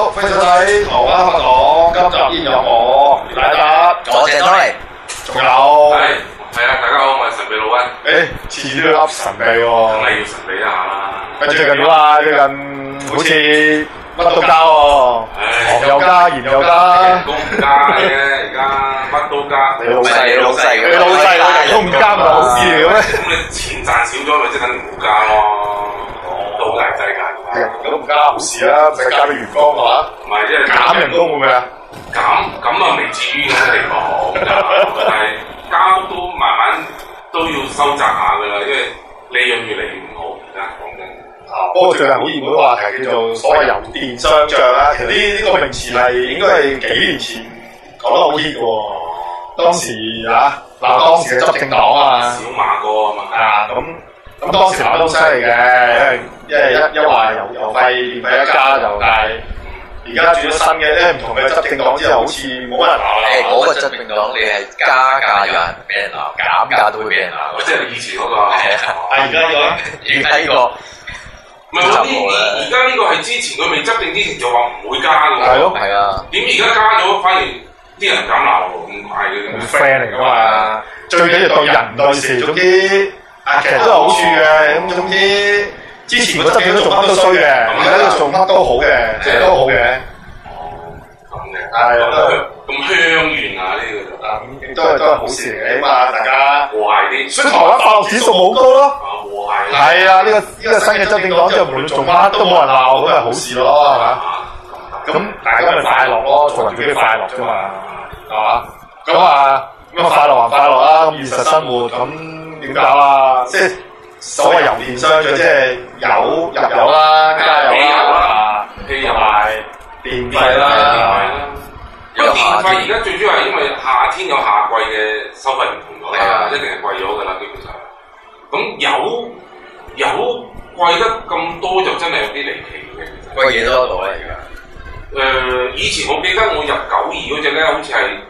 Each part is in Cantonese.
好，歡迎收睇《台灣開講》，今集依然有我大家， 我謝多尼， 仲有係啊，大家好，我係神秘老溫。 次次都噏神秘喎， 梗係要神秘一下啦。 最近點啊？最近好似乜都加喎，糖又加，鹽又加， 人工唔加嘅，而家乜都加。 你老細， 你老細你老細人工唔加唔係好事嚟嘅咩？ 咁你錢賺少咗，咪即係等於冇加咯。都好大劑㗎。 咁都唔加好事啦，唔使加俾員工係嘛？ 唔係即係減人工會唔會啊？ 減咁啊，未至於咁嘅地步，但係加幅都慢慢都要收窄下㗎啦，因為利潤越嚟越唔好。而家講真。 不過最近好熱門嘅話題叫做所謂油電雙漲啦，其實呢個名詞係應該係幾年前講得好 hit 嘅喎。當時當時嘅執政黨啊， 小馬哥啊嘛。 咁當時馬都犀利嘅，因為一話油費電費一加就，但係而家轉咗新嘅，唔同嘅執政黨之後，好似冇乜人鬧啦。 嗰個執政黨你係加價有人俾人鬧，減價都會俾人鬧。 即係以前嗰個。 係啊， 而家呢個， 唔係而家呢個係之前佢未執政之前就話唔會加㗎喎。 係咯， 係啊。 點而家加咗，反而啲人敢鬧喎，咁快嘅。 friend 嚟㗎嘛，最緊要對人對事，總之其實都有好處嘅。咁總之之前個執政都做乜都衰嘅，而家都做乜都好嘅，即係都好嘅。 咁嘅。 係咁香遠啊！呢個都係好事嚟嘅，起碼大家和諧啲。 所以台灣快樂指數冇高咯。 和諧。 係啊，呢個新嘅執政黨之後，無論做乜都冇人鬧，咁咪好事咯，係嘛？咁大家咪快樂咯，做人最緊快樂啫嘛，係嘛？咁快樂還快樂啦，咁現實生活咁點搞啊？即係所謂油電雙漲，即係油入油啦，加油啦， 汽油同埋電費啦。 因為電費而家最主要係因為夏天有夏季嘅收費唔同咗啦，一定係貴咗㗎啦，基本上。咁油貴得咁多就真係有啲離奇嘅。 貴幾多度咧而家？ 以前我記得我入92嗰隻咧，好似係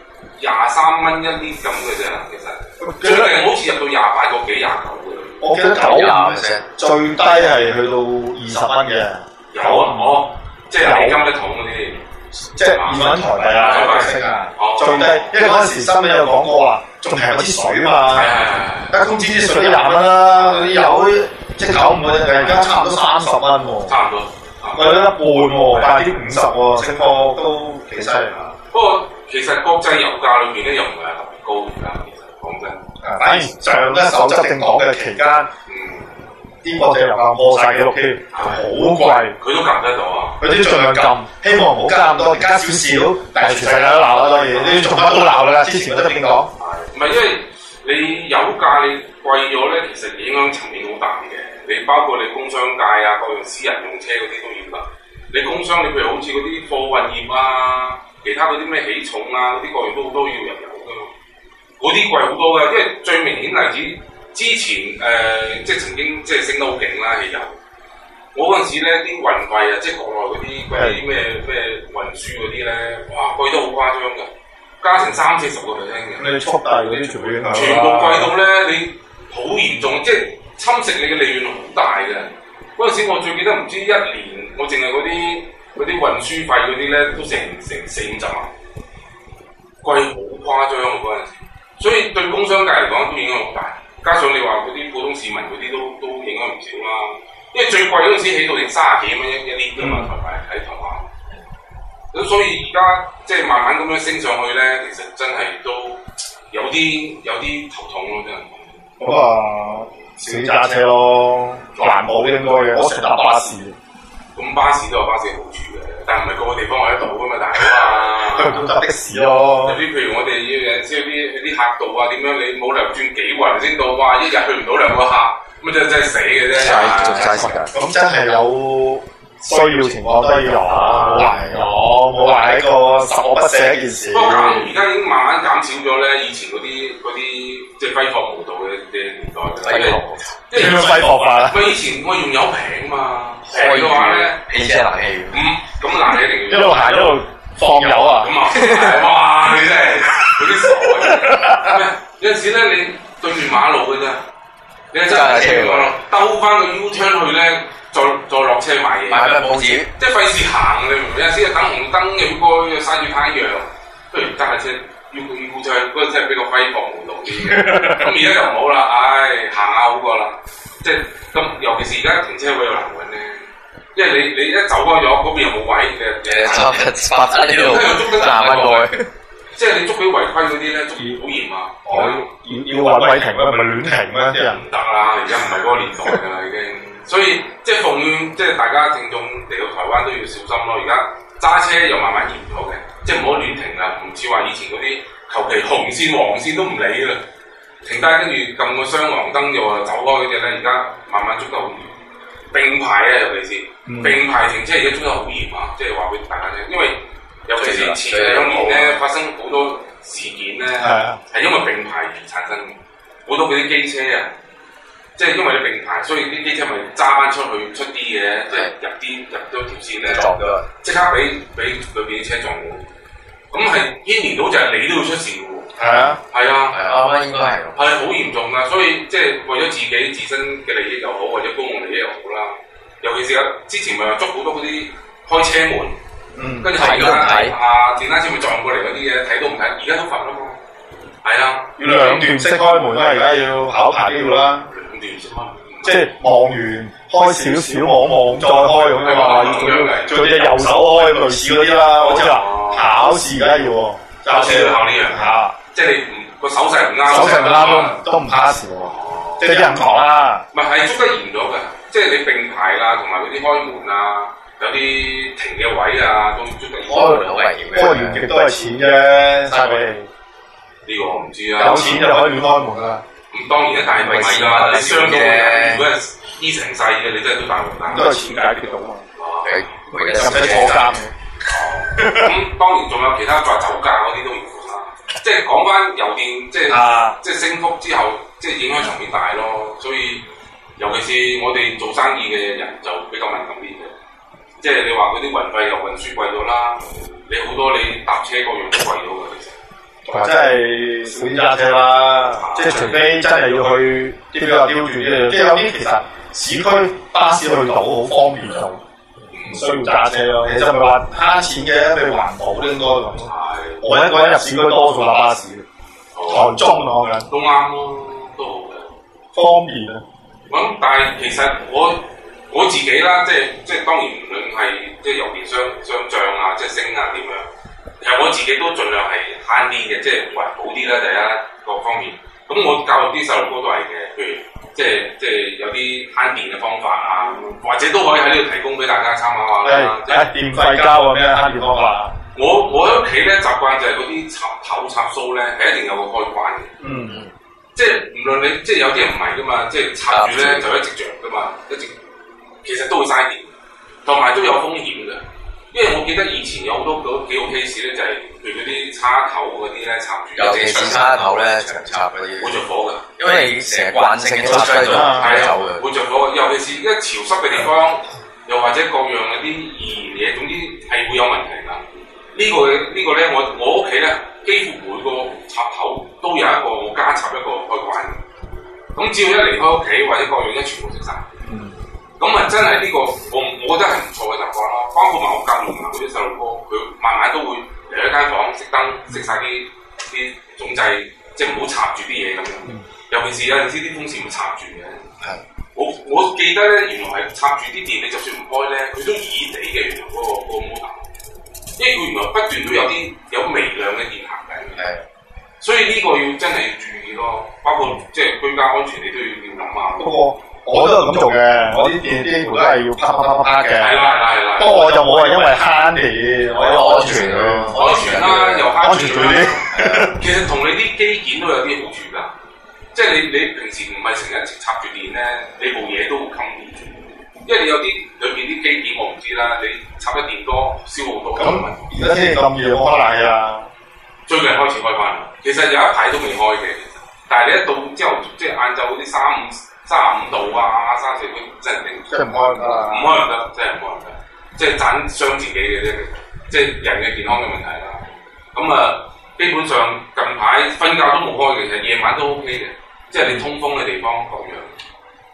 23蚊一啲咁嘅啫，其實最近好似入到28個幾29嘅。 我記得95%，最低係去到20蚊嘅。 有啊，即係美金一桶嗰啲。 即係2蚊台幣啊，升啊，最低，因為嗰陣時新聞有講過話，仲平嗰啲水啊嘛，一公支啲水都20蚊啦，嗰啲油即係95蚊，而家差唔多30蚊喎， 差唔多， 貴咗一半喎，50%喎，升幅都幾犀利啊！ 不過其實國際油價裏邊咧又唔係特別高而家，其實講真， 反而上一手執政黨嘅期間，啲國際油價破曬紀錄添，好貴， 佢都撳得到啊！ 佢都盡量撳，希望唔好加咁多，加少少，但係全世界都鬧啦，當然，你做乜都鬧㗎啦，之前嗰執政黨。 唔係因為你油價你貴咗咧，其實影響層面好大嘅。你包括你工商界啊，各樣私人用車嗰啲都要㗎。你工商你譬如好似嗰啲貨運業啊，其他嗰啲咩起重啊，嗰啲各樣都要入油㗎嘛。嗰啲貴好多㗎，因為最明顯例子。之前即係曾經即係升得好勁啦，汽油。我嗰陣時咧啲運費啊，即係國內嗰啲咩運輸嗰啲咧，哇貴得好誇張㗎，加成30-40%嘅。 你速遞嗰啲全部影響。 全部貴到咧，你好嚴重，即係侵蝕你嘅利潤好大嘅。嗰陣時我最記得唔知一年，我淨係嗰啲運輸費嗰啲咧，都成40-50萬，貴好誇張啊嗰陣時。所以對工商界嚟講都影響好大。加上你話嗰啲普通市民嗰啲都影響唔少啦，因為最貴嗰陣時起到成30幾蚊一啲㗎嘛，台幣喺台灣。咁所以而家即係慢慢咁樣升上去咧，其實真係都有啲頭痛咯，真係。 咁少啲揸車咯，環保應該嘅，我成日搭巴士。 咁巴士都有巴士好處嘅，但係唔係個個地方喺度㗎嘛，大佬啊！ 咁搭的士咯。 有啲譬如我哋要知啲客度啊，點樣你冇理由轉幾運先到，哇！一日去唔到2個客，咁真係死嘅啫。 仲嘥時間。 咁真係有需要情況都要有，冇話係一個十惡不赦一件事。 不過而家已經慢慢減少咗咧，以前嗰啲即係揮霍無度嘅年代嘅。 點樣揮霍法咧？ 以前我用油平嘛，平嘅話咧， 汽車冷氣。 咁冷氣一定要一路行一路放油啊！ 咁啊，哇！你真係嗰啲傻嘅。有陣時咧，你對面馬路嘅啫，你真係車嘅話，兜翻個 U turn 去咧， 再落車買嘢， 買份報紙， 即係費事行，你明唔明？有陣時等紅燈又要過，又曬住太陽，不如揸下車，要就係嗰陣真係比較揮霍無度啲嘅。咁而家就唔好啦，行下好過啦。即係咁，尤其是而家停車位又難揾咧，因為你一走開咗，嗰邊又冇位嘅， 發翻呢度3蚊過去。 即係你捉到違規嗰啲咧，捉好嚴啊！ 要揾位停咧，咪亂停咩啲人？ 唔得啦，而家唔係嗰個年代㗎啦，已經。所以即係奉勸，即係大家聽眾嚟到台灣都要小心咯。而家揸車又慢慢嚴咗嘅，即係唔好亂停啦，唔似話以前嗰啲求其紅線黃線都唔理啦，停低跟住撳個雙黃燈就話走開嗰隻咧，而家慢慢捉得好嚴。並排啊，尤其是並排停車而家捉得好嚴啊！即係話俾大家聽，因為尤其是前2年咧發生好多事件咧，係因為並排而產生嘅，好多嗰啲機車啊。即係因為你並排，所以啲機車咪揸翻出啲嘅，即係入咗條線咧，即刻俾裏邊啲車撞到。咁係牽連到就係你都要出事嘅喎。係啊， 應該係。 係好嚴重㗎，所以即係為咗自己自身嘅利益又好，或者公共利益又好啦。尤其是之前咪捉好多嗰啲開車門，跟住係電單車咪撞過嚟嗰啲嘢，睇都唔睇，而家都罰啦嘛。係啊， 要2段式開門啦，而家要考牌都要啦。即係望完開少少望一望再開咁啊嘛，要做隻右手開類似嗰啲啦，好似話考試而家要喎， 揸車要考呢樣，即係你個手勢唔啱， 手勢唔啱都唔 pass 喎，即係啲人講啦。 唔係捉得嚴咗嘅，即係你並排啦，同埋嗰啲開門啊，有啲停嘅位啊，都捉得嚴。 開門好危險嘅， 開完極都係錢啫，嘥俾你。 呢個我唔知啊。 有錢就可以亂開門啦。 咁當然啦，但係唔係㗎，你傷到嘅，如果係醫成世嘅，你真係都大鑊㗎。 都係錢解決到嘛， 又唔使坐監嘅。 咁當然仲有其他話酒駕嗰啲都要負責。即係講翻油電，即係升幅之後，即係影響層面大咯。所以尤其是我哋做生意嘅人就比較敏感啲嘅。即係你話嗰啲運費又運輸貴咗啦，你好多你搭車各樣都貴咗㗎，其實。 真係少啲揸車啦，即係除非真係要去啲比較刁鑽啲，即係有啲其實市區巴士去到好方便就唔需要揸車咯。其實唔係話慳錢嘅，譬如環保都應該咁。我一個人入市區多數搭巴士，台中講緊都啱咯，都好嘅， 方便啊。 咁但係其實我自己啦，即係當然無論係即係油電相漲啊，即係升啊點樣。其實我自己都盡量係慳啲嘅，即係環保啲啦，第一各方面。咁我教育啲細路哥都係嘅，譬如即係有啲慳電嘅方法啊，或者都可以喺呢度提供俾大家參考下啦。 電費膠啊咩慳電方法？ 我喺屋企咧習慣就係嗰啲插頭插蘇咧係一定有個開關嘅。即係唔論你即係有啲人唔係噶嘛，即係插住咧就一直着噶嘛，一直其實都會嘥電，同埋都有風險嘅。因為我記得以前有好多幾個 case 咧，就係譬如嗰啲叉頭嗰啲咧插住， 尤其是叉頭咧長插嗰啲， 會着火㗎。 因為成日慣性插低咗，係走嘅。 會着火嘅，尤其是一潮濕嘅地方，又或者各樣嗰啲易燃嘢，總之係會有問題㗎。呢個咧，我屋企咧幾乎每個插頭都有一個我加插一個開關嘅。咁只要一離開屋企或者各樣一全部熄晒。咁啊，真係呢個我覺得係唔錯嘅習慣咯。包括埋我教練啊嗰啲細路哥，佢慢慢都會嚟一間房熄燈，熄晒啲總掣，即係唔好插住啲嘢咁樣。尤其是有陣時啲風扇會插住嘅。我記得咧，原來係插住啲電，你就算唔開咧，佢都熱地嘅。原來嗰個摩打，因為佢原來不斷都有微量嘅電行緊。所以呢個要真係要注意咯。包括即係居家安全，你都要諗下。 不過我都係咁做嘅，我啲電幾乎都係要啪嘅。 係啦。 不過我就冇係因為慳電，我有安全咯。 安全啦，又慳安全最啲。 其實同你啲機件都有啲好處㗎。即係你平時唔係成日插住電咧，你部嘢都會襟電。因為你有啲裏邊啲機件我唔知啦，你插得電多燒好多。 咁而家天氣咁熱，冇可能啊！ 最近開始開翻啦。其實有一排都未開嘅，但係你一到之後即係晏晝嗰啲35度啊，34度真係頂。即係唔開唔得，唔開唔得，真係唔開唔得。即係盞傷自己嘅啫，即係人嘅健康嘅問題啦。咁啊，基本上近排瞓覺都冇開嘅，其實夜晚都 OK 嘅，即係你通風嘅地方各樣。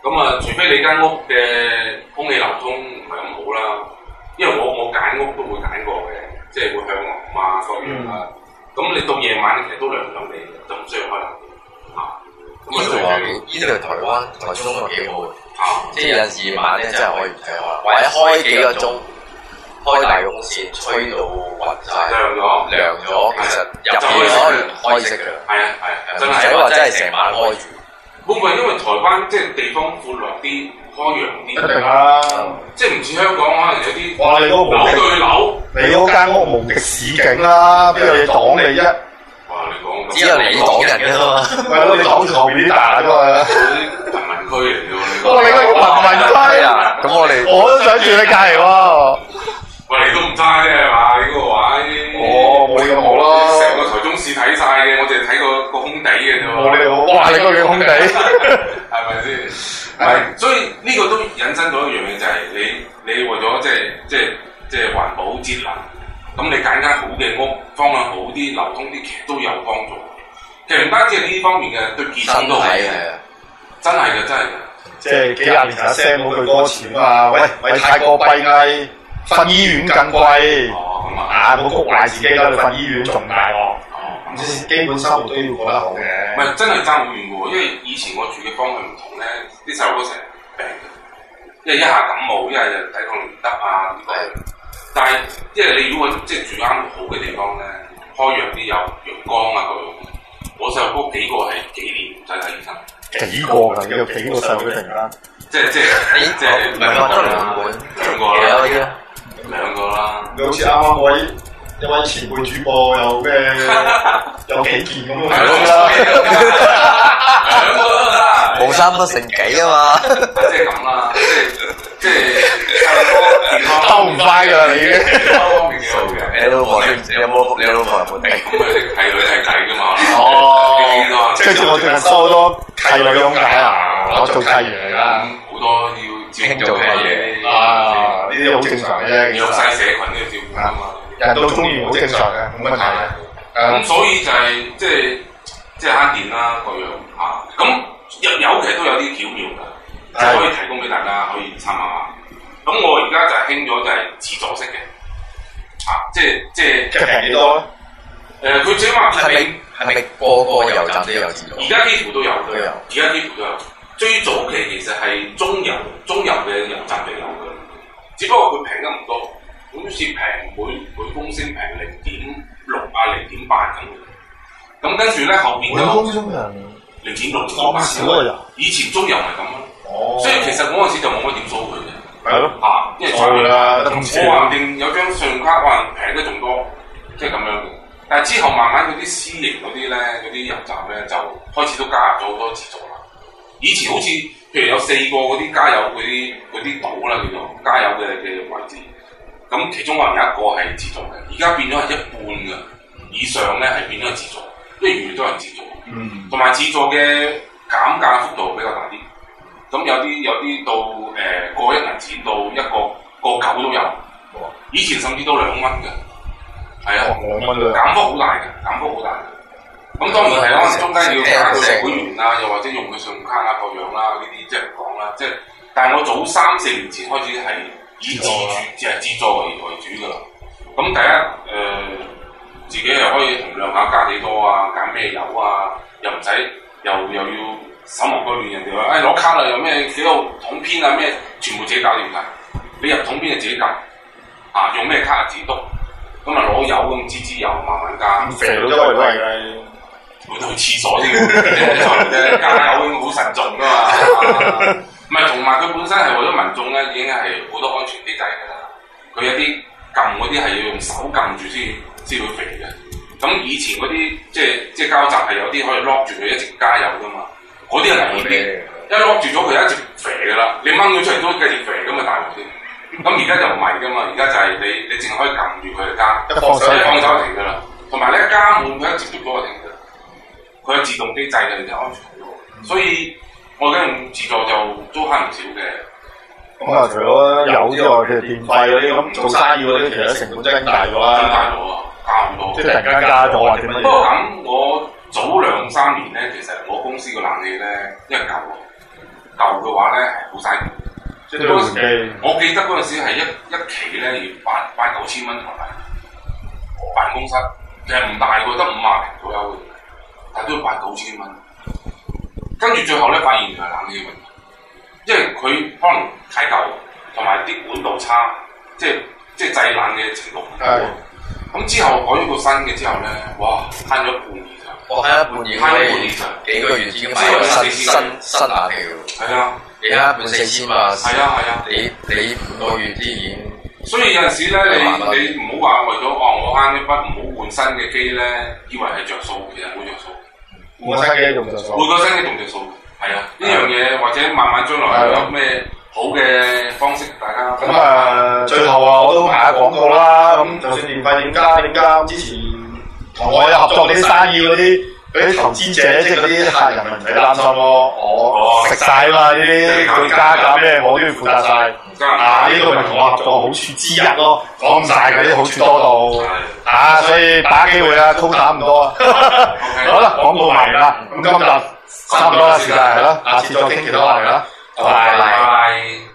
咁啊，除非你間屋嘅空氣流通唔係咁好啦，因為我揀屋都會揀過嘅，即係會向南啊各樣啊。咁你到夜晚其實都涼涼地，就唔需要開冷氣啊。咁啊， 呢度台灣台中都幾好嘅，即係有陣時夜晚咧真係可以唔使開，或者開幾個鐘，開大風扇吹到暈晒，涼咗，其實入夜可以開熄嘅。 係啊， 唔使話真係成晚開住。 會唔會因為台灣即係地方闊落啲、開揚啲？ 一定啦， 即係唔似香港可能有啲哇！你嗰個樓對樓， 你嗰間屋無敵市景啦，邊有嘢擋你啫？ 哇！你講只有你擋人嘅嘛， 係咯，你擋住後面啲大㗎嘛。 嗰啲貧民區嚟嘅喎， 哇！你嗰個貧民區啊，咁我都想住你隔離喎。 喂，你都唔差啫係嘛？呢個位， 冇你咁好啦。 成個台中市睇晒嘅，我淨係睇個空地嘅啫喎。 冇你好，哇！你嗰個叫空地， 係咪先？係，所以呢個都引申到一樣嘢，就係你為咗即係環保節能，咁你揀間好嘅屋，方向好啲、流通啲，其實都有幫助。其實唔單止係呢方面嘅，對健康都係嘅，真係嘅，真係嘅。 即係幾廿年前阿 Sam 嗰句歌詞啊嘛，喂，太過閉翳，瞓醫院更貴。 哦，咁啊， 冇谷壞自己啦，你瞓醫院仲大鑊。基本生活都要過得好嘅。 唔係真係爭好遠嘅喎，因為以前我住嘅方向唔同咧，啲細路都成日病嘅，因為一下感冒，一係就抵抗力唔得啊。但係因為你如果即係住啱好嘅地方咧，開陽啲有陽光啊嗰樣，我細路哥幾個係幾年唔使睇醫生。 幾個㗎？你有幾個細路突然間？ 即係唔係話得兩個啦， 兩個啦。 你好似啱啱一位前輩主播有咩有幾件咁樣啦？ 兩個都得， 冇三不成幾啊嘛， 即係咁啦，即係健康偷唔翻㗎啦，你已經。 健康方面幾好嘅。 你老婆有冇你老婆有冇地？ 咁佢哋係女係仔㗎嘛？ 哦，跟住我最近收好多契女咁解啊，我做契爺嚟㗎。 好多要照顧做契爺啊，呢啲好正常嘅啫。 有晒社群都要照顧啊嘛。 人都中意好正常嘅，冇問題嘅。 咁所以就係即係慳電啦，各樣嚇。咁有其實都有啲巧妙㗎，就可以提供俾大家可以參考下。咁我而家就係興咗就係自助式嘅，即係平幾多咧？ 佢最起碼係咪個個油站都有自助？ 而家幾乎都有，而家幾乎都有。最早期其實係中油嘅油站就有嘅，只不過佢平得唔多。好似平每公升平0.6啊0.8咁，咁跟住咧後邊就公升人 0.6 咁少啊又， 以前中油係咁咯，所以其實嗰陣時就冇乜點數佢嘅， 係咯， 因為我話唔定有張信用卡可能平得仲多，即係咁樣嘅。但係之後慢慢嗰啲私營嗰啲咧，嗰啲油站咧就開始都加入咗好多自助啦。以前好似譬如有4個嗰啲加油嗰啲島啦，叫做加油嘅位置。咁其中可能有一個係自助嘅，而家變咗係一半嘅以上咧係變咗係自助，因為越嚟越多人自助，同埋自助嘅減價幅度比較大啲。咁有啲到過1銀錢到過9都有，以前甚至到2蚊嘅，係啊，2蚊減幅好大嘅，咁當然係可能中間要加佢會員啊，又或者用佢信用卡啊各樣啦，呢啲即係唔講啦。即係，但係我早3-4年前開始係以自助為主㗎啦。咁第一自己又可以衡量下加幾多啊，揀咩油啊，又唔使又要手忙腳亂，人哋話攞卡啦，有咩幾多統編啊咩，全部自己搞掂㗎。你入統編就自己揀，用咩卡就自己篤，咁啊攞油咁支油慢慢加。 肥佬周圍都係嘅。 我哋去廁所先，加油好慎重㗎嘛。唔係，同埋佢本身係為咗民眾咧，已經係好多安全機制㗎啦。佢有啲撳嗰啲係要用手撳住先會肥嘅。咁以前嗰啲即係膠閘係有啲可以 lock 住佢一直加油㗎嘛。嗰啲係危險啲，一 lock 住咗佢一直肥㗎啦。你掹咗出嚟都繼續肥，咁啊大鑊啲。咁而家就唔係㗎嘛，而家就係你淨係可以撳住佢嚟加， 一放手停㗎啦。同埋咧加滿佢一接觸咗就停㗎。佢有自動機制嘅，你就安全好多。所以我而家用自助就都慳唔少嘅。 咁啊，除咗油之外，其實電費嗰啲咁做生意嗰啲，其實成本增大咗啦。 增大咗啊，加好多。 即係突然間加咗或者乜嘢？ 不過咁，我早2-3年咧，其實我公司個冷氣咧，因為舊舊嘅話咧係好嘥錢。即係嗰陣時， 我記得嗰陣時係一期咧要8、9千蚊台幣，辦公室其實唔大喎，得50平左右嘅，但係都要8、9千蚊。跟住最後咧發現原來冷氣問題，因為佢可能太舊，同埋啲管道差，即係製冷嘅程度唔高。咁之後改咗個新嘅之後咧，哇慳咗一半以上。 我慳一半以上，幾個月已經買咗新冷氣喎。 係啊， 而家半4000嘛。 係啊。 你半個月啲已經。所以有陣時咧，你唔好話為咗我慳一筆唔好換新嘅機咧，以為係着數，其實冇着數。 換個新機用着數。 換個新機用着數，係啊。呢樣嘢或者慢慢將來有咩好嘅方式，大家咁最後我都賣下廣告啦。咁就算電費點加，之前同我有合作嗰啲生意嗰啲投資者，即係嗰啲客人咪唔使擔心咯。我食晒啊嘛，呢啲佢加價咩我都要負責晒。呢個咪同我合作好處之一咯，講唔晒嗰啲好處多到所以把握機會啊，quota唔多啊。好啦，廣告賣完啦，咁今集差唔多啦，時間係咯，下次再傾其他話題啦，拜拜。